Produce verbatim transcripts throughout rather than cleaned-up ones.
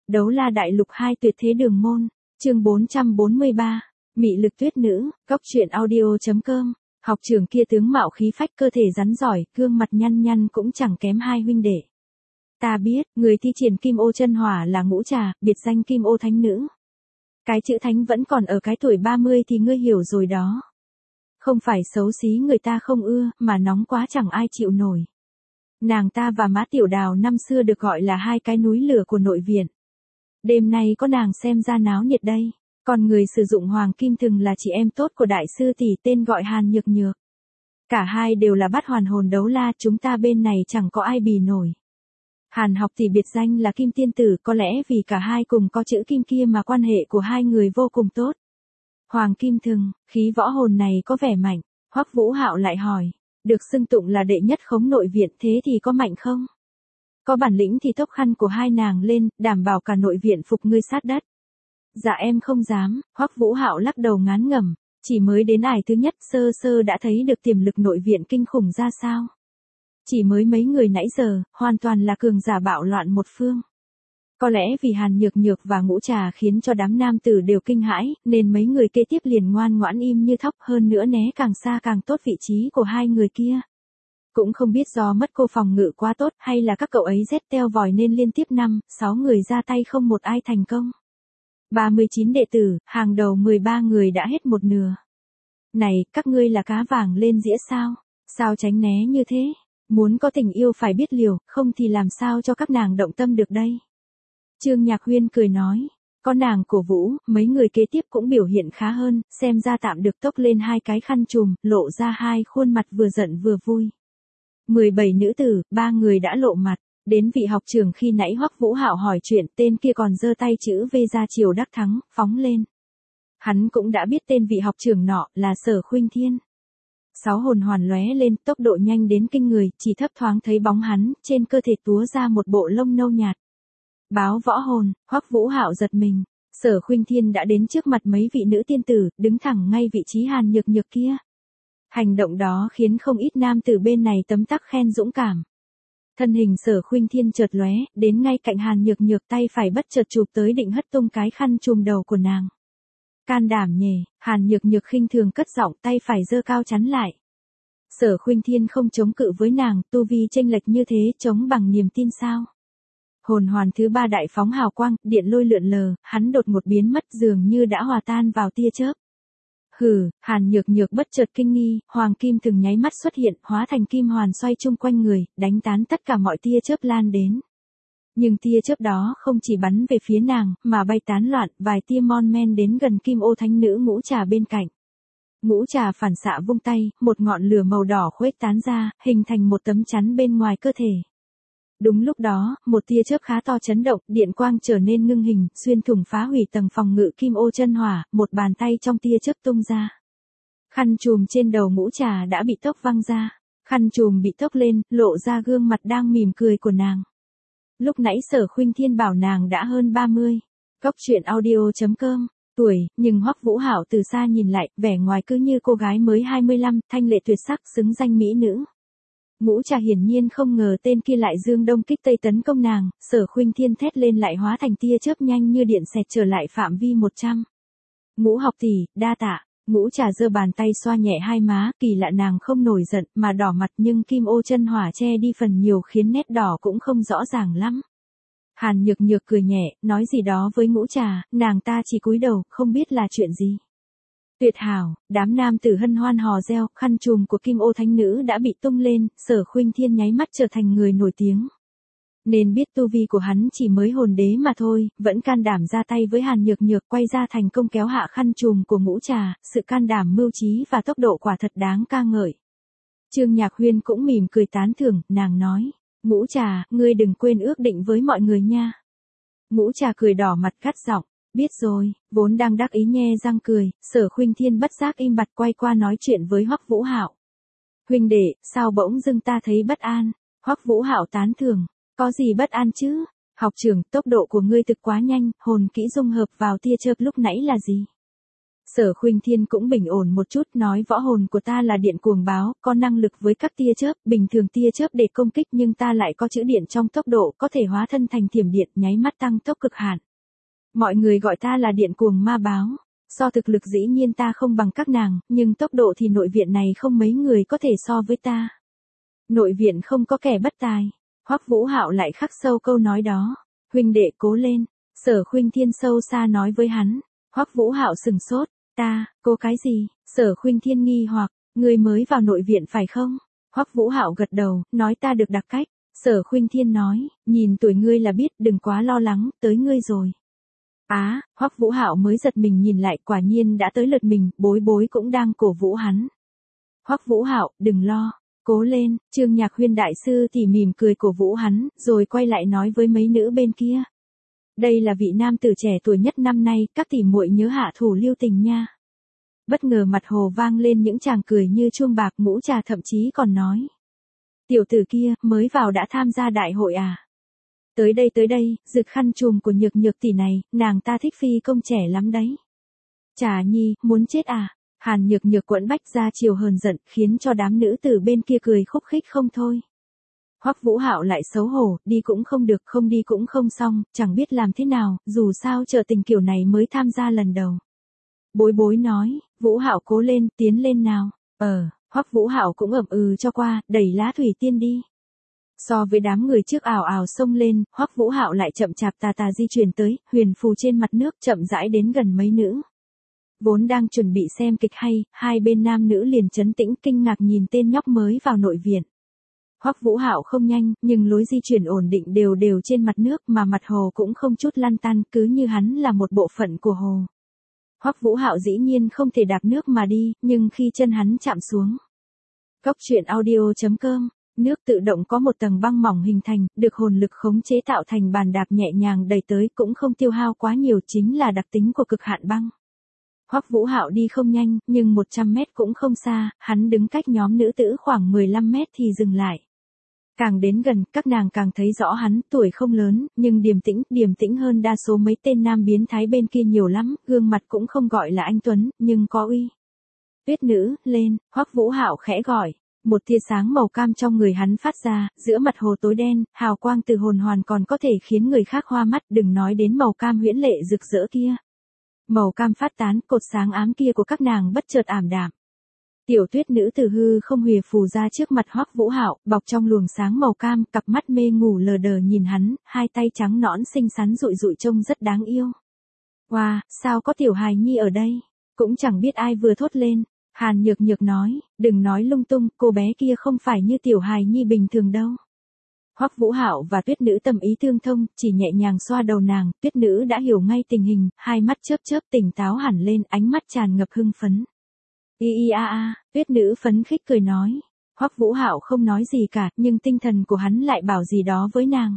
Đấu la đại lục hai tuyệt thế đường môn, chương bốn trăm bốn mươi ba, mị lực tuyết nữ, góc truyện audio.com, học trưởng kia tướng mạo khí phách cơ thể rắn giỏi, gương mặt nhăn nhăn cũng chẳng kém hai huynh đệ. Ta biết, người thi triển kim ô chân hỏa là Ngũ Trà, biệt danh kim ô thánh nữ. Cái chữ thánh vẫn còn ở cái tuổi ba mươi thì ngươi hiểu rồi đó. Không phải xấu xí người ta không ưa, mà nóng quá chẳng ai chịu nổi. Nàng ta và Mã Tiểu Đào năm xưa được gọi là hai cái núi lửa của nội viện. Đêm nay có nàng xem ra náo nhiệt đây. Còn người sử dụng hoàng kim thừng là chị em tốt của đại sư tỷ tên gọi Hàn Nhược Nhược. Cả hai đều là bát hoàn hồn đấu la, chúng ta bên này chẳng có ai bì nổi. Hàn học tỷ biệt danh là Kim Tiên Tử, có lẽ vì cả hai cùng có chữ kim kia mà quan hệ của hai người vô cùng tốt. Hoàng kim thừng, khí võ hồn này có vẻ mạnh. Hoắc Vũ Hạo lại hỏi, được xưng tụng là đệ nhất khống nội viện, thế thì có mạnh không? Có bản lĩnh thì tốc khăn của hai nàng lên, đảm bảo cả nội viện phục ngươi sát đất. Dạ em không dám, Hoắc Vũ Hạo lắc đầu ngán ngẩm, chỉ mới đến ải thứ nhất sơ sơ đã thấy được tiềm lực nội viện kinh khủng ra sao. Chỉ mới mấy người nãy giờ, hoàn toàn là cường giả bạo loạn một phương. Có lẽ vì Hàn Nhược Nhược và Ngũ Trà khiến cho đám nam tử đều kinh hãi, nên mấy người kế tiếp liền ngoan ngoãn im như thóc, hơn nữa né càng xa càng tốt vị trí của hai người kia. Cũng không biết do mất cô phòng ngự quá tốt hay là các cậu ấy rét teo vòi nên liên tiếp năm, sáu người ra tay không một ai thành công. ba mươi chín đệ tử, hàng đầu mười ba người đã hết một nửa. Này, các ngươi là cá vàng lên dĩa sao? Sao tránh né như thế? Muốn có tình yêu phải biết liều, không thì làm sao cho các nàng động tâm được đây? Trương Nhạc Huyên cười nói, có nàng cổ vũ, mấy người kế tiếp cũng biểu hiện khá hơn, xem ra tạm được tốc lên hai cái khăn trùm, lộ ra hai khuôn mặt vừa giận vừa vui. mười bảy nữ tử, ba người đã lộ mặt, đến vị học trưởng khi nãy Hoắc Vũ Hạo hỏi chuyện, tên kia còn giơ tay chữ V ra chiều đắc thắng, phóng lên. Hắn cũng đã biết tên vị học trưởng nọ là Sở Khuynh Thiên. Sáu hồn hoàn lóe lên, tốc độ nhanh đến kinh người, chỉ thấp thoáng thấy bóng hắn, trên cơ thể túa ra một bộ lông nâu nhạt. Báo võ hồn, Hoắc Vũ Hạo giật mình, Sở Khuynh Thiên đã đến trước mặt mấy vị nữ tiên tử, đứng thẳng ngay vị trí Hàn Nhược Nhược kia. Hành động đó khiến không ít nam tử bên này tấm tắc khen dũng cảm. Thân hình Sở Khuynh Thiên chợt lóe, đến ngay cạnh Hàn Nhược Nhược, tay phải bất chợt chụp tới định hất tung cái khăn trùm đầu của nàng. Can đảm nhề, Hàn Nhược Nhược khinh thường cất giọng, tay phải giơ cao chắn lại. Sở Khuynh Thiên không chống cự với nàng, tu vi chênh lệch như thế, chống bằng niềm tin sao? Hồn hoàn thứ ba đại phóng hào quang, điện lôi lượn lờ, hắn đột ngột biến mất, dường như đã hòa tan vào tia chớp. Hừ, Hàn Nhược Nhược bất chợt kinh nghi, hoàng kim từng nháy mắt xuất hiện, hóa thành kim hoàn xoay chung quanh người, đánh tán tất cả mọi tia chớp lan đến. Nhưng tia chớp đó không chỉ bắn về phía nàng, mà bay tán loạn, vài tia mon men đến gần kim ô thánh nữ Ngũ Trà bên cạnh. Ngũ Trà phản xạ vung tay, một ngọn lửa màu đỏ khuếch tán ra, hình thành một tấm chắn bên ngoài cơ thể. Đúng lúc đó, một tia chớp khá to chấn động, điện quang trở nên ngưng hình, xuyên thủng phá hủy tầng phòng ngự kim ô chân hỏa, một bàn tay trong tia chớp tung ra. Khăn trùm trên đầu Ngũ Trà đã bị tốc văng ra, khăn trùm bị tốc lên, lộ ra gương mặt đang mỉm cười của nàng. Lúc nãy Sở Khuynh Thiên bảo nàng đã hơn ba mươi. Góc truyện audio.com, tuổi, nhưng Hoắc Vũ Hạo từ xa nhìn lại, vẻ ngoài cứ như cô gái mới hai mươi lăm, thanh lệ tuyệt sắc, xứng danh mỹ nữ. Ngũ Trà hiển nhiên không ngờ tên kia lại dương đông kích tây tấn công nàng, Sở Khuynh Thiên thét lên lại hóa thành tia chớp nhanh như điện xẹt trở lại phạm vi một trăm. Ngũ học tỷ, đa tạ. Ngũ Trà giơ bàn tay xoa nhẹ hai má, kỳ lạ nàng không nổi giận mà đỏ mặt, nhưng kim ô chân hỏa che đi phần nhiều khiến nét đỏ cũng không rõ ràng lắm. Hàn Nhược Nhược cười nhẹ, nói gì đó với Ngũ Trà, nàng ta chỉ cúi đầu, không biết là chuyện gì. Tuyệt hảo, đám nam tử hân hoan hò reo, khăn trùm của kim ô thánh nữ đã bị tung lên, Sở Khuynh Thiên nháy mắt trở thành người nổi tiếng. Nên biết tu vi của hắn chỉ mới hồn đế mà thôi, vẫn can đảm ra tay với Hàn Nhược Nhược, quay ra thành công kéo hạ khăn trùm của Ngũ Trà, sự can đảm, mưu trí và tốc độ quả thật đáng ca ngợi. Trương Nhạc Huyên cũng mỉm cười tán thưởng, nàng nói, Ngũ Trà, ngươi đừng quên ước định với mọi người nha. Ngũ Trà cười đỏ mặt gắt giọng, biết rồi, vốn đang đắc ý nhe răng cười, Sở Khuynh Thiên bất giác im bặt quay qua nói chuyện với Hoắc Vũ Hạo. Huynh đệ, sao bỗng dưng ta thấy bất an? Hoắc Vũ Hạo tán thưởng, có gì bất an chứ? Học trưởng, tốc độ của ngươi thực quá nhanh, hồn kỹ dung hợp vào tia chớp lúc nãy là gì? Sở Khuynh Thiên cũng bình ổn một chút, nói võ hồn của ta là điện cuồng báo, có năng lực với các tia chớp, bình thường tia chớp để công kích nhưng ta lại có chữ điện trong tốc độ, có thể hóa thân thành thiểm điện, nháy mắt tăng tốc cực hạn. Mọi người gọi ta là điện cuồng ma báo. So thực lực dĩ nhiên ta không bằng các nàng, nhưng tốc độ thì nội viện này không mấy người có thể so với ta. Nội viện không có kẻ bất tài. Hoắc Vũ Hạo lại khắc sâu câu nói đó. Huynh đệ cố lên. Sở Khuynh Thiên sâu xa nói với hắn. Hoắc Vũ Hạo sừng sốt. Ta, cô cái gì? Sở Khuynh Thiên nghi hoặc, ngươi mới vào nội viện phải không? Hoắc Vũ Hạo gật đầu, nói ta được đặc cách. Sở Khuynh Thiên nói, nhìn tuổi ngươi là biết, đừng quá lo lắng, tới ngươi rồi. Á, à, Hoắc Vũ Hạo mới giật mình nhìn lại, quả nhiên đã tới lượt mình, Bối Bối cũng đang cổ vũ hắn. Hoắc Vũ Hạo, đừng lo, cố lên, Trương Nhạc Huyên đại sư thì mỉm cười cổ vũ hắn, rồi quay lại nói với mấy nữ bên kia. Đây là vị nam tử trẻ tuổi nhất năm nay, các tỷ muội nhớ hạ thủ lưu tình nha. Bất ngờ mặt hồ vang lên những tràng cười như chuông bạc, Ngũ Trà thậm chí còn nói. Tiểu tử kia, mới vào đã tham gia đại hội à? Tới đây tới đây, rực khăn trùm của Nhược Nhược tỷ này, nàng ta thích phi công trẻ lắm đấy. Trà Nhi, muốn chết à? Hàn Nhược Nhược quẫn bách ra chiều hờn giận, khiến cho đám nữ tử bên kia cười khúc khích không thôi. Hoắc Vũ Hạo lại xấu hổ, đi cũng không được, không đi cũng không xong, chẳng biết làm thế nào, dù sao trợ tình kiểu này mới tham gia lần đầu. Bối Bối nói, Vũ Hạo cố lên, tiến lên nào. Ờ, Hoắc Vũ Hạo cũng ậm ừ cho qua, đẩy lá thủy tiên đi. So với đám người trước ảo ảo xông lên, Hoắc Vũ Hạo lại chậm chạp tà tà di chuyển tới, huyền phù trên mặt nước chậm rãi đến gần mấy nữ. Vốn đang chuẩn bị xem kịch hay, hai bên nam nữ liền chấn tĩnh kinh ngạc nhìn tên nhóc mới vào nội viện. Hoắc Vũ Hạo không nhanh, nhưng lối di chuyển ổn định đều đều trên mặt nước mà mặt hồ cũng không chút lăn tăn, cứ như hắn là một bộ phận của hồ. Hoắc Vũ Hạo dĩ nhiên không thể đạp nước mà đi, nhưng khi chân hắn chạm xuống. Cốc truyện audio chấm com, nước tự động có một tầng băng mỏng hình thành, được hồn lực khống chế tạo thành bàn đạp nhẹ nhàng đẩy tới, cũng không tiêu hao quá nhiều, chính là đặc tính của cực hạn băng. Hoắc Vũ Hạo đi không nhanh, nhưng một trăm mét cũng không xa, hắn đứng cách nhóm nữ tử khoảng mười lăm mét thì dừng lại. Càng đến gần, các nàng càng thấy rõ hắn, tuổi không lớn, nhưng điềm tĩnh, điềm tĩnh hơn đa số mấy tên nam biến thái bên kia nhiều lắm, gương mặt cũng không gọi là anh tuấn, nhưng có uy. Tuyết nữ, lên, Hoắc Vũ Hạo khẽ gọi, một tia sáng màu cam trong người hắn phát ra, giữa mặt hồ tối đen, hào quang từ hồn hoàn còn có thể khiến người khác hoa mắt, đừng nói đến màu cam huyễn lệ rực rỡ kia. Màu cam phát tán, cột sáng ám kia của các nàng bất chợt ảm đạm. Tiểu Tuyết nữ từ hư không huề phù ra trước mặt Hoắc Vũ Hạo, bọc trong luồng sáng màu cam, cặp mắt mê ngủ lờ đờ nhìn hắn, hai tay trắng nõn xinh xắn rụi rụi trông rất đáng yêu. Wow, sao có tiểu hài nhi ở đây? Cũng chẳng biết ai vừa thốt lên. Hàn Nhược Nhược nói, đừng nói lung tung, cô bé kia không phải như tiểu hài nhi bình thường đâu. Hoắc Vũ Hạo và Tuyết nữ tâm ý tương thông, chỉ nhẹ nhàng xoa đầu nàng, Tuyết nữ đã hiểu ngay tình hình, hai mắt chớp chớp tỉnh táo hẳn lên, ánh mắt tràn ngập hưng phấn. Y y a a, Tuyết nữ phấn khích cười nói. Hoắc Vũ Hạo không nói gì cả, nhưng tinh thần của hắn lại bảo gì đó với nàng.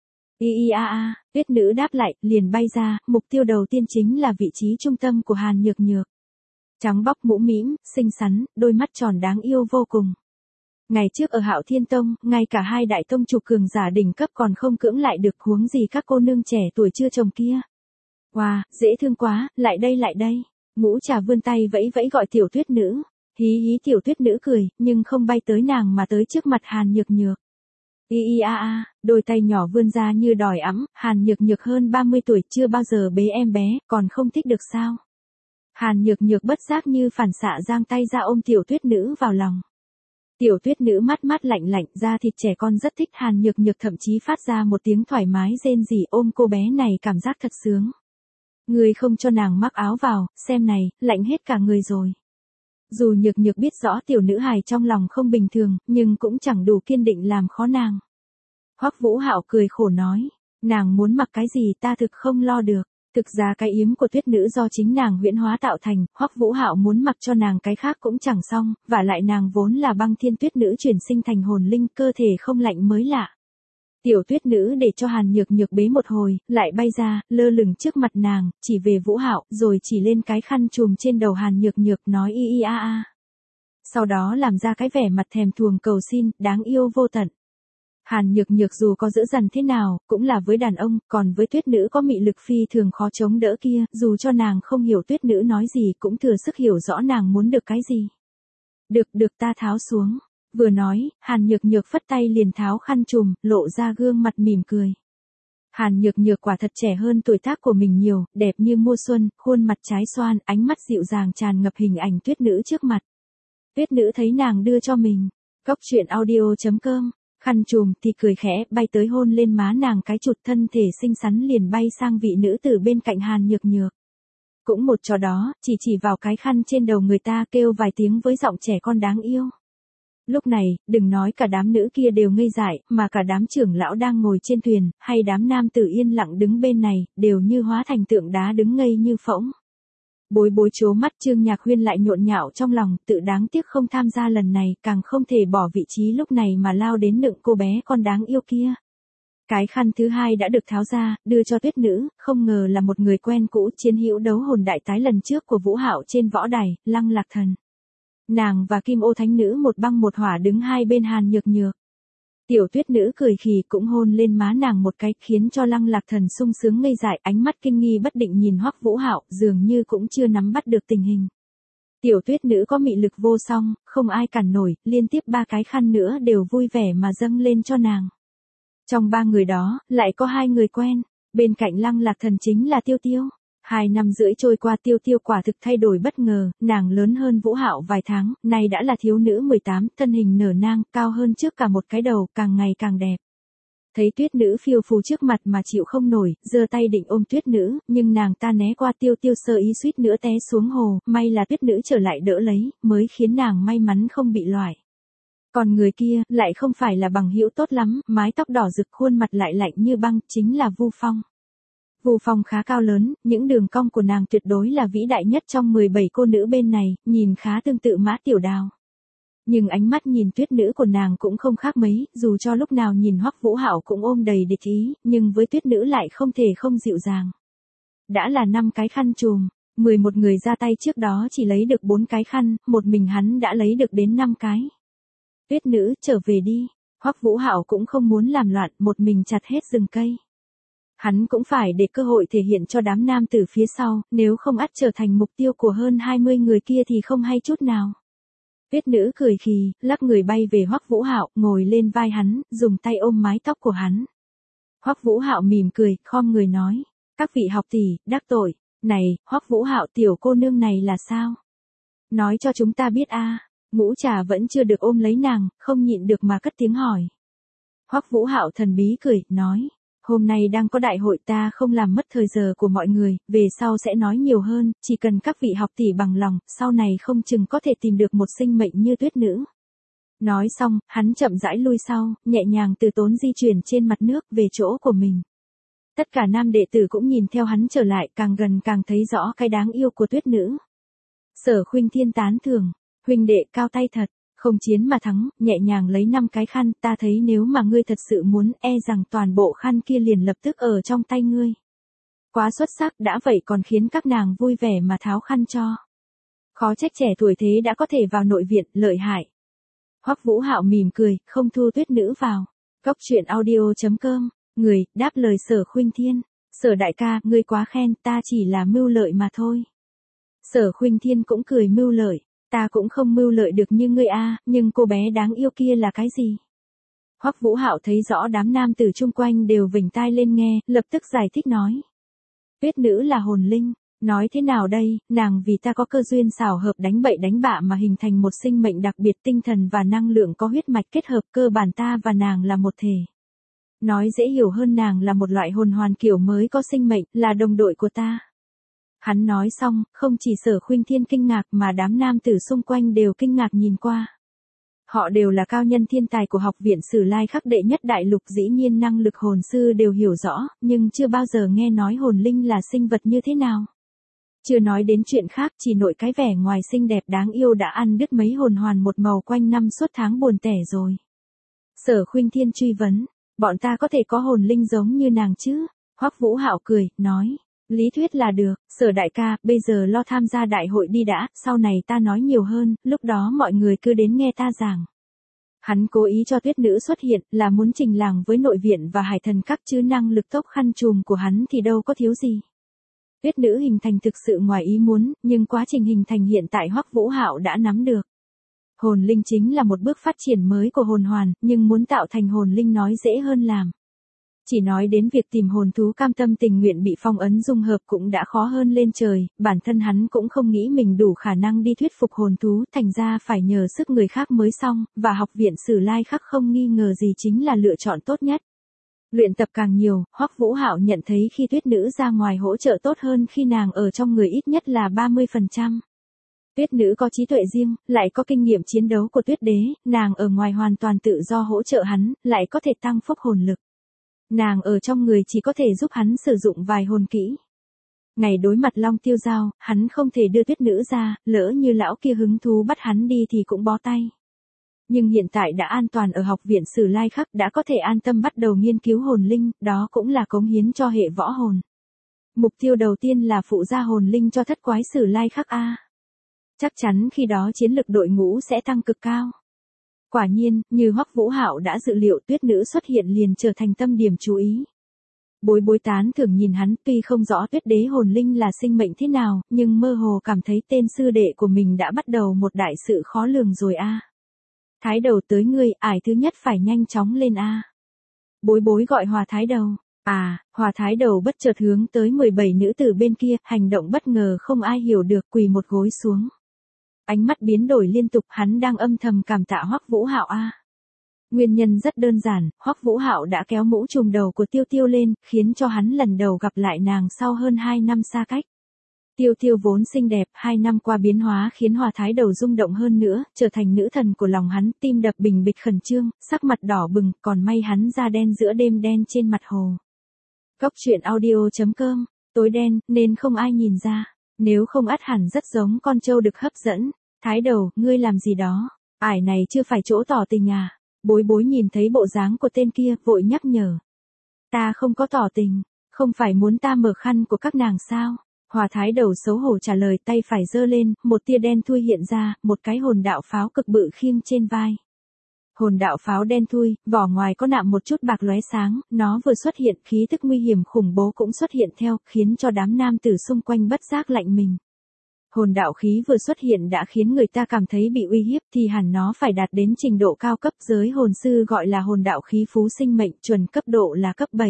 Y y a a, Tuyết nữ đáp lại, liền bay ra, mục tiêu đầu tiên chính là vị trí trung tâm của Hàn Nhược Nhược. Trắng bóc mũ mĩm, xinh xắn, đôi mắt tròn đáng yêu vô cùng. Ngày trước ở Hạo Thiên Tông, ngay cả hai đại tông chủ cường giả đỉnh cấp còn không cưỡng lại được, huống gì các cô nương trẻ tuổi chưa chồng kia. Wow, dễ thương quá, lại đây lại đây. Ngũ Trà vươn tay vẫy vẫy gọi Tiểu Tuyết nữ. Hí hí Tiểu Tuyết nữ cười, nhưng không bay tới nàng mà tới trước mặt Hàn Nhược Nhược. Y y a a, đôi tay nhỏ vươn ra như đòi ẵm, Hàn Nhược Nhược hơn ba mươi tuổi, chưa bao giờ bế em bé, còn không thích được sao? Hàn Nhược Nhược bất giác như phản xạ giang tay ra ôm Tiểu Tuyết nữ vào lòng. Tiểu Tuyết nữ mát mát lạnh lạnh, da thịt trẻ con rất thích, Hàn Nhược Nhược thậm chí phát ra một tiếng thoải mái rên rỉ, ôm cô bé này cảm giác thật sướng. Người không cho nàng mắc áo vào, xem này, lạnh hết cả người rồi. Dù Nhược Nhược biết rõ tiểu nữ hài trong lòng không bình thường, nhưng cũng chẳng đủ kiên định làm khó nàng. Hoắc Vũ Hạo cười khổ nói, nàng muốn mặc cái gì ta thực không lo được. Thực ra cái yếm của Tuyết nữ do chính nàng huyễn hóa tạo thành, Hoắc Vũ Hạo muốn mặc cho nàng cái khác cũng chẳng xong, và lại nàng vốn là băng thiên tuyết nữ chuyển sinh thành hồn linh, cơ thể không lạnh mới lạ. Tiểu Tuyết nữ để cho Hàn Nhược Nhược bế một hồi, lại bay ra, lơ lửng trước mặt nàng, chỉ về Vũ Hạo, rồi chỉ lên cái khăn trùm trên đầu Hàn Nhược Nhược nói y y a a. Sau đó làm ra cái vẻ mặt thèm thuồng cầu xin, đáng yêu vô tận. Hàn Nhược Nhược dù có dữ dằn thế nào, cũng là với đàn ông, còn với Tuyết Nữ có mị lực phi thường khó chống đỡ kia, dù cho nàng không hiểu Tuyết Nữ nói gì cũng thừa sức hiểu rõ nàng muốn được cái gì. Được, được ta tháo xuống. Vừa nói, Hàn Nhược Nhược phất tay liền tháo khăn trùm, lộ ra gương mặt mỉm cười. Hàn Nhược Nhược quả thật trẻ hơn tuổi tác của mình nhiều, đẹp như mùa xuân, khuôn mặt trái xoan, ánh mắt dịu dàng tràn ngập hình ảnh Tuyết Nữ trước mặt. Tuyết Nữ thấy nàng đưa cho mình. Cốc truyện audio chấm com. Khăn trùm thì cười khẽ, bay tới hôn lên má nàng cái chụt, thân thể xinh xắn liền bay sang vị nữ tử bên cạnh Hàn Nhược Nhược. Cũng một trò đó, chỉ chỉ vào cái khăn trên đầu người ta kêu vài tiếng với giọng trẻ con đáng yêu. Lúc này, đừng nói cả đám nữ kia đều ngây dại, mà cả đám trưởng lão đang ngồi trên thuyền, hay đám nam tử yên lặng đứng bên này, đều như hóa thành tượng đá đứng ngây như phỗng. Bối bối trố mắt, Trương Nhạc Huyên lại nhộn nhạo trong lòng, tự đáng tiếc không tham gia lần này, càng không thể bỏ vị trí lúc này mà lao đến nựng cô bé con đáng yêu kia. Cái khăn thứ hai đã được tháo ra, đưa cho Tuyết Nữ, không ngờ là một người quen cũ, chiến hữu đấu hồn đại tái lần trước của Vũ Hạo trên võ đài, Lăng Lạc Thần. Nàng và Kim Ô Thánh Nữ một băng một hỏa đứng hai bên Hàn Nhược Nhược. Tiểu Tuyết Nữ cười khì cũng hôn lên má nàng một cái, khiến cho Lăng Lạc Thần sung sướng ngây dại, ánh mắt kinh nghi bất định nhìn Hoắc Vũ Hạo, dường như cũng chưa nắm bắt được tình hình. Tiểu Tuyết Nữ có mị lực vô song, không ai cản nổi, liên tiếp ba cái khăn nữa đều vui vẻ mà dâng lên cho nàng. Trong ba người đó, lại có hai người quen, bên cạnh Lăng Lạc Thần chính là Tiêu Tiêu. Hai năm rưỡi trôi qua, Tiêu Tiêu quả thực thay đổi bất ngờ, nàng lớn hơn Vũ Hạo vài tháng, nay đã là thiếu nữ mười tám, thân hình nở nang, cao hơn trước cả một cái đầu, càng ngày càng đẹp. Thấy Tuyết Nữ phiêu phù trước mặt mà chịu không nổi, giơ tay định ôm Tuyết Nữ, nhưng nàng ta né qua, Tiêu Tiêu sơ ý suýt nữa té xuống hồ, may là Tuyết Nữ trở lại đỡ lấy, mới khiến nàng may mắn không bị loại. Còn người kia, lại không phải là bằng hữu tốt lắm, mái tóc đỏ rực, khuôn mặt lại lạnh như băng, chính là Vu Phong. Vu Phong khá cao lớn, những đường cong của nàng tuyệt đối là vĩ đại nhất trong mười bảy cô nữ bên này, nhìn khá tương tự Mã Tiểu Đào. Nhưng ánh mắt nhìn Tuyết Nữ của nàng cũng không khác mấy, dù cho lúc nào nhìn Hoắc Vũ Hạo cũng ôm đầy địch ý, nhưng với Tuyết Nữ lại không thể không dịu dàng. Đã là năm cái khăn trùm, mười một người ra tay trước đó chỉ lấy được bốn cái khăn, một mình hắn đã lấy được đến năm cái. Tuyết Nữ, trở về đi. Hoắc Vũ Hạo cũng không muốn làm loạn, một mình chặt hết rừng cây. Hắn cũng phải để cơ hội thể hiện cho đám nam tử phía sau, nếu không ắt trở thành mục tiêu của hơn hai mươi người kia thì không hay chút nào. Tuyết Nữ cười khì, lắc người bay về Hoắc Vũ Hạo, ngồi lên vai hắn, dùng tay ôm mái tóc của hắn. Hoắc Vũ Hạo mỉm cười, khom người nói, các vị học tỷ, đắc tội. Này, Hoắc Vũ Hạo, tiểu cô nương này là sao? Nói cho chúng ta biết a. Ngũ Trà vẫn chưa được ôm lấy nàng, không nhịn được mà cất tiếng hỏi. Hoắc Vũ Hạo thần bí cười, nói, hôm nay đang có đại hội, ta không làm mất thời giờ của mọi người, về sau sẽ nói nhiều hơn, chỉ cần các vị học tỷ bằng lòng, sau này không chừng có thể tìm được một sinh mệnh như Tuyết Nữ. Nói xong, hắn chậm rãi lui sau, nhẹ nhàng từ tốn di chuyển trên mặt nước về chỗ của mình. Tất cả nam đệ tử cũng nhìn theo hắn trở lại, càng gần càng thấy rõ cái đáng yêu của Tuyết Nữ. Sở Khuynh Thiên tán thưởng, huynh đệ cao tay thật, không chiến mà thắng, nhẹ nhàng lấy năm cái khăn, ta thấy nếu mà ngươi thật sự muốn, e rằng toàn bộ khăn kia liền lập tức ở trong tay ngươi. Quá xuất sắc, đã vậy còn khiến các nàng vui vẻ mà tháo khăn cho. Khó trách trẻ tuổi thế đã có thể vào nội viện, lợi hại. Hoắc Vũ Hạo mỉm cười, không thu Tuyết Nữ vào. Cốc truyện audio chấm com, người, đáp lời Sở Khuynh Thiên. Sở đại ca, ngươi quá khen, ta chỉ là mưu lợi mà thôi. Sở Khuynh Thiên cũng cười, mưu lợi. Ta cũng không mưu lợi được như ngươi a, nhưng cô bé đáng yêu kia là cái gì? Hoắc Vũ Hạo thấy rõ đám nam tử chung quanh đều vểnh tai lên nghe, lập tức giải thích nói. Tuyết Nữ là hồn linh, nói thế nào đây, nàng vì ta có cơ duyên xảo hợp đánh bậy đánh bạ mà hình thành một sinh mệnh đặc biệt, tinh thần và năng lượng có huyết mạch kết hợp, cơ bản ta và nàng là một thể. Nói dễ hiểu hơn, nàng là một loại hồn hoàn kiểu mới có sinh mệnh, là đồng đội của ta. Hắn nói xong, không chỉ Sở Khuynh Thiên kinh ngạc mà đám nam tử xung quanh đều kinh ngạc nhìn qua. Họ đều là cao nhân thiên tài của học viện Sử Lai Khắc đệ nhất đại lục, dĩ nhiên năng lực hồn sư đều hiểu rõ, nhưng chưa bao giờ nghe nói hồn linh là sinh vật như thế nào. Chưa nói đến chuyện khác, chỉ nội cái vẻ ngoài xinh đẹp đáng yêu đã ăn đứt mấy hồn hoàn một màu quanh năm suốt tháng buồn tẻ rồi. Sở Khuynh Thiên truy vấn, bọn ta có thể có hồn linh giống như nàng chứ? Hoắc Vũ Hạo cười, nói. Lý thuyết là được, Sở đại ca, bây giờ lo tham gia đại hội đi đã, sau này ta nói nhiều hơn, lúc đó mọi người cứ đến nghe ta giảng. Hắn cố ý cho tuyết nữ xuất hiện là muốn trình làng với nội viện và hải thần các, chứ năng lực tốc khăn trùm của hắn thì đâu có thiếu gì. Tuyết nữ hình thành thực sự ngoài ý muốn, nhưng quá trình hình thành hiện tại Hoắc Vũ Hạo đã nắm được. Hồn linh chính là một bước phát triển mới của hồn hoàn, nhưng muốn tạo thành hồn linh nói dễ hơn làm. Chỉ nói đến việc tìm hồn thú cam tâm tình nguyện bị phong ấn dung hợp cũng đã khó hơn lên trời, bản thân hắn cũng không nghĩ mình đủ khả năng đi thuyết phục hồn thú, thành ra phải nhờ sức người khác mới xong, và học viện Sử Lai Khắc không nghi ngờ gì chính là lựa chọn tốt nhất. Luyện tập càng nhiều, Hoắc Vũ Hạo nhận thấy khi tuyết nữ ra ngoài hỗ trợ tốt hơn khi nàng ở trong người ít nhất là ba mươi phần trăm. Tuyết nữ có trí tuệ riêng, lại có kinh nghiệm chiến đấu của tuyết đế, nàng ở ngoài hoàn toàn tự do hỗ trợ hắn, lại có thể tăng phúc hồn lực. Nàng ở trong người chỉ có thể giúp hắn sử dụng vài hồn kỹ. Ngày đối mặt Long Tiêu Giao, hắn không thể đưa tuyết nữ ra, lỡ như lão kia hứng thú bắt hắn đi thì cũng bó tay. Nhưng hiện tại đã an toàn ở học viện Sử Lai Khắc, đã có thể an tâm bắt đầu nghiên cứu hồn linh, đó cũng là cống hiến cho hệ võ hồn. Mục tiêu đầu tiên là phụ gia hồn linh cho thất quái Sử Lai Khắc A. Chắc chắn khi đó chiến lực đội ngũ sẽ tăng cực cao. Quả nhiên, như Hoắc Vũ Hạo đã dự liệu, tuyết nữ xuất hiện liền trở thành tâm điểm chú ý. Bối bối tán thưởng nhìn hắn, tuy không rõ tuyết đế hồn linh là sinh mệnh thế nào, nhưng mơ hồ cảm thấy tên sư đệ của mình đã bắt đầu một đại sự khó lường rồi a. Thái đầu tới ngươi, ải thứ nhất phải nhanh chóng lên a. Bối bối gọi Hòa Thái đầu. À, Hòa Thái đầu bất chợt hướng tới mười bảy nữ tử bên kia, hành động bất ngờ không ai hiểu được, quỳ một gối xuống. Ánh mắt biến đổi liên tục, hắn đang âm thầm cảm tạ Hoắc Vũ Hạo a. Nguyên nhân rất đơn giản, Hoắc Vũ Hạo đã kéo mũ trùm đầu của Tiêu Tiêu lên, khiến cho hắn lần đầu gặp lại nàng sau hơn hai năm xa cách. Tiêu Tiêu vốn xinh đẹp, hai năm qua biến hóa khiến Hòa Thái đầu rung động hơn nữa, trở thành nữ thần của lòng hắn, tim đập bình bịch khẩn trương, sắc mặt đỏ bừng, còn may hắn da đen giữa đêm đen trên mặt hồ. Góc truyện audio chấm com, tối đen, nên không ai nhìn ra, nếu không ắt hẳn rất giống con trâu được hấp dẫn. Thái đầu, ngươi làm gì đó? Ải này chưa phải chỗ tỏ tình à? Bối bối nhìn thấy bộ dáng của tên kia, vội nhắc nhở. Ta không có tỏ tình, không phải muốn ta mở khăn của các nàng sao? Hòa Thái đầu xấu hổ trả lời, tay phải giơ lên, một tia đen thui hiện ra, một cái hồn đạo pháo cực bự khiêng trên vai. Hồn đạo pháo đen thui, vỏ ngoài có nạm một chút bạc lóe sáng, nó vừa xuất hiện, khí tức nguy hiểm khủng bố cũng xuất hiện theo, khiến cho đám nam tử xung quanh bất giác lạnh mình. Hồn đạo khí vừa xuất hiện đã khiến người ta cảm thấy bị uy hiếp, thì hẳn nó phải đạt đến trình độ cao cấp, giới hồn sư gọi là hồn đạo khí phú sinh mệnh, chuẩn cấp độ là cấp bảy.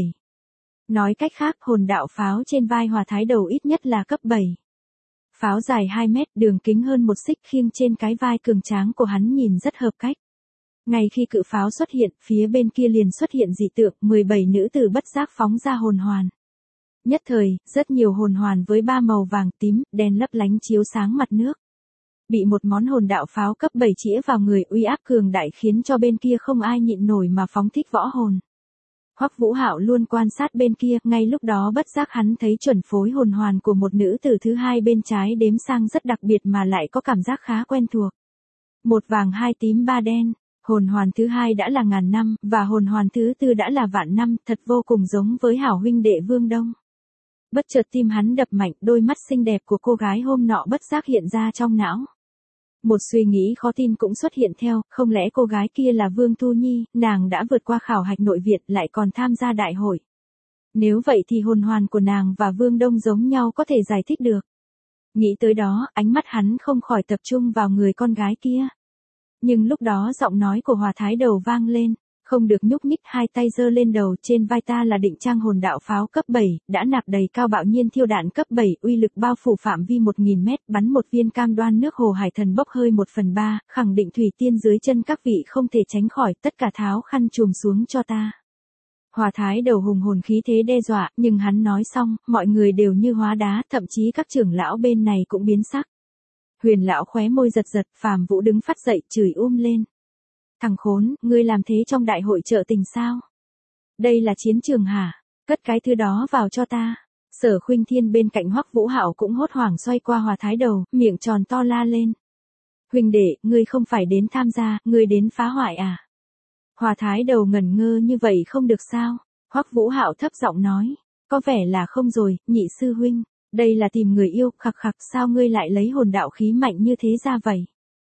Nói cách khác, hồn đạo pháo trên vai Hòa Thái đầu ít nhất là cấp bảy. Pháo dài hai mét, đường kính hơn một xích, khiêng trên cái vai cường tráng của hắn nhìn rất hợp cách. Ngay khi cự pháo xuất hiện, phía bên kia liền xuất hiện dị tượng, mười bảy nữ tử bất giác phóng ra hồn hoàn. Nhất thời, rất nhiều hồn hoàn với ba màu vàng, tím, đen lấp lánh chiếu sáng mặt nước. Bị một món hồn đạo pháo cấp bảy chĩa vào người, uy áp cường đại khiến cho bên kia không ai nhịn nổi mà phóng thích võ hồn. Hoắc Vũ Hạo luôn quan sát bên kia, ngay lúc đó bất giác hắn thấy chuẩn phối hồn hoàn của một nữ tử thứ hai bên trái đếm sang rất đặc biệt mà lại có cảm giác khá quen thuộc. Một vàng hai tím ba đen. Hồn hoàn thứ hai đã là ngàn năm, và hồn hoàn thứ tư đã là vạn năm, thật vô cùng giống với hảo huynh đệ Vương Đông. Bất chợt tim hắn đập mạnh, đôi mắt xinh đẹp của cô gái hôm nọ bất giác hiện ra trong não. Một suy nghĩ khó tin cũng xuất hiện theo, không lẽ cô gái kia là Vương Thu Nhi, nàng đã vượt qua khảo hạch nội viện lại còn tham gia đại hội. Nếu vậy thì hồn hoàn của nàng và Vương Đông giống nhau có thể giải thích được. Nghĩ tới đó, ánh mắt hắn không khỏi tập trung vào người con gái kia. Nhưng lúc đó giọng nói của Hòa Thái đầu vang lên, không được nhúc nhích, hai tay giơ lên đầu, trên vai ta là định trang hồn đạo pháo cấp bảy, đã nạp đầy cao bạo nhiên thiêu đạn cấp bảy, uy lực bao phủ phạm vi một nghìn mét, bắn một viên cam đoan nước hồ hải thần bốc hơi một phần ba, khẳng định thủy tiên dưới chân các vị không thể tránh khỏi, tất cả tháo khăn trùm xuống cho ta. Hòa Thái đầu hùng hồn khí thế đe dọa, nhưng hắn nói xong, mọi người đều như hóa đá, thậm chí các trưởng lão bên này cũng biến sắc. Huyền lão khóe môi giật giật, Phàm Vũ đứng phát dậy, chửi um lên. Thằng khốn, ngươi làm thế trong đại hội trợ tình sao? Đây là chiến trường hả? Cất cái thứ đó vào cho ta. Sở Khuynh Thiên bên cạnh Hoắc Vũ Hạo cũng hốt hoảng xoay qua Hòa Thái đầu, miệng tròn to la lên. Huynh đệ, ngươi không phải đến tham gia, ngươi đến phá hoại à? Hòa Thái đầu ngẩn ngơ như vậy không được sao? Hoắc Vũ Hạo thấp giọng nói, có vẻ là không rồi, nhị sư huynh. Đây là tìm người yêu, khặc khặc, sao ngươi lại lấy hồn đạo khí mạnh như thế ra vậy?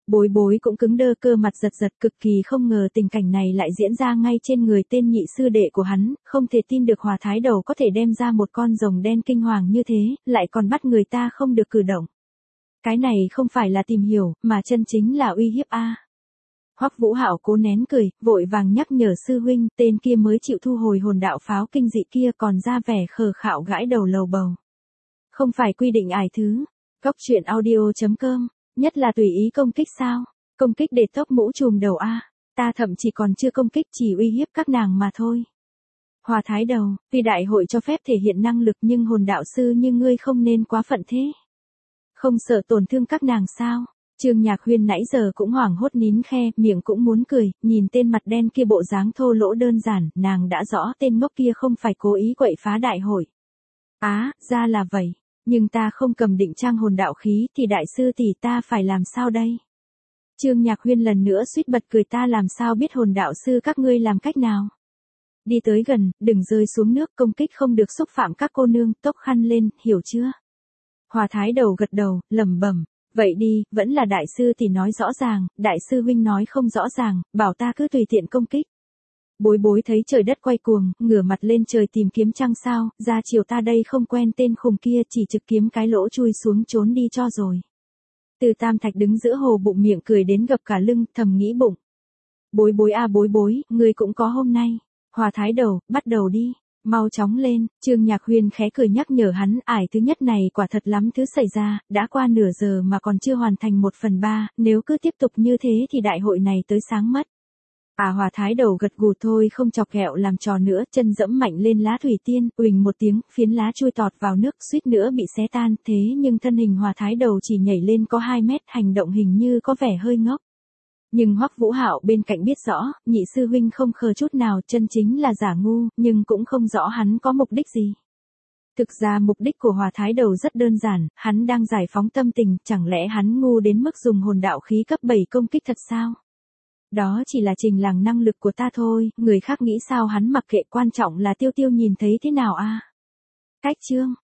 Bối bối cũng cứng đơ, cơ mặt giật giật, cực kỳ không ngờ tình cảnh này lại diễn ra ngay trên người tên nhị sư đệ của hắn, không thể tin được Hòa Thái Đầu có thể đem ra một con rồng đen kinh hoàng như thế, lại còn bắt người ta không được cử động. Cái này không phải là tìm hiểu, mà chân chính là uy hiếp a. Hoắc Vũ Hạo cố nén cười, vội vàng nhắc nhở sư huynh, tên kia mới chịu thu hồi hồn đạo pháo kinh dị kia còn ra vẻ khờ khạo gãi đầu lầu bầu. Không phải quy định ải thứ. Góc truyện audio chấm com, nhất là tùy ý công kích sao? Công kích để tốc mũ trùm đầu a. Ta thậm chí còn chưa công kích, chỉ uy hiếp các nàng mà thôi. Hòa Thái Đầu, tuy đại hội cho phép thể hiện năng lực nhưng hồn đạo sư như ngươi không nên quá phận thế. Không sợ tổn thương các nàng sao? Trương Nhạc Huyên nãy giờ cũng hoảng hốt nín khe, miệng cũng muốn cười, nhìn tên mặt đen kia bộ dáng thô lỗ đơn giản, nàng đã rõ tên ngốc kia không phải cố ý quậy phá đại hội. Á, à, ra là vậy, nhưng ta không cầm định trang hồn đạo khí thì đại sư tỷ ta phải làm sao đây? Trương Nhạc Huyên lần nữa suýt bật cười, ta làm sao biết hồn đạo sư các ngươi làm cách nào? Đi tới gần, đừng rơi xuống nước, công kích không được xúc phạm các cô nương, tốc khăn lên, hiểu chưa? Hòa Thái Đầu gật đầu, lẩm bẩm. Vậy đi, vẫn là đại sư thì nói rõ ràng, đại sư huynh nói không rõ ràng, bảo ta cứ tùy tiện công kích. Bối bối thấy trời đất quay cuồng, ngửa mặt lên trời tìm kiếm trăng sao, ra chiều ta đây không quen tên khùng kia, chỉ trực kiếm cái lỗ chui xuống trốn đi cho rồi. Từ Tam Thạch đứng giữa hồ bụng miệng cười đến gập cả lưng, thầm nghĩ bụng. Bối bối a à bối bối, ngươi cũng có hôm nay. Hòa Thái Đầu, bắt đầu đi. Mau chóng lên, Trương Nhạc Huyên khẽ cười nhắc nhở hắn, ải thứ nhất này quả thật lắm thứ xảy ra, đã qua nửa giờ mà còn chưa hoàn thành một phần ba, nếu cứ tiếp tục như thế thì đại hội này tới sáng mất. À Hòa Thái Đầu gật gù thôi không chọc ghẹo làm trò nữa, chân dẫm mạnh lên lá thủy tiên, uỳnh một tiếng, phiến lá chui tọt vào nước, suýt nữa bị xé tan, thế nhưng thân hình Hòa Thái Đầu chỉ nhảy lên có hai mét, hành động hình như có vẻ hơi ngốc. Nhưng Hoắc Vũ Hạo bên cạnh biết rõ, nhị sư huynh không khờ chút nào, chân chính là giả ngu, nhưng cũng không rõ hắn có mục đích gì. Thực ra mục đích của Hòa Thái Đầu rất đơn giản, hắn đang giải phóng tâm tình, chẳng lẽ hắn ngu đến mức dùng hồn đạo khí cấp bảy công kích thật sao? Đó chỉ là trình làng năng lực của ta thôi, người khác nghĩ sao hắn mặc kệ, quan trọng là Tiêu Tiêu nhìn thấy thế nào a. À? Cách chương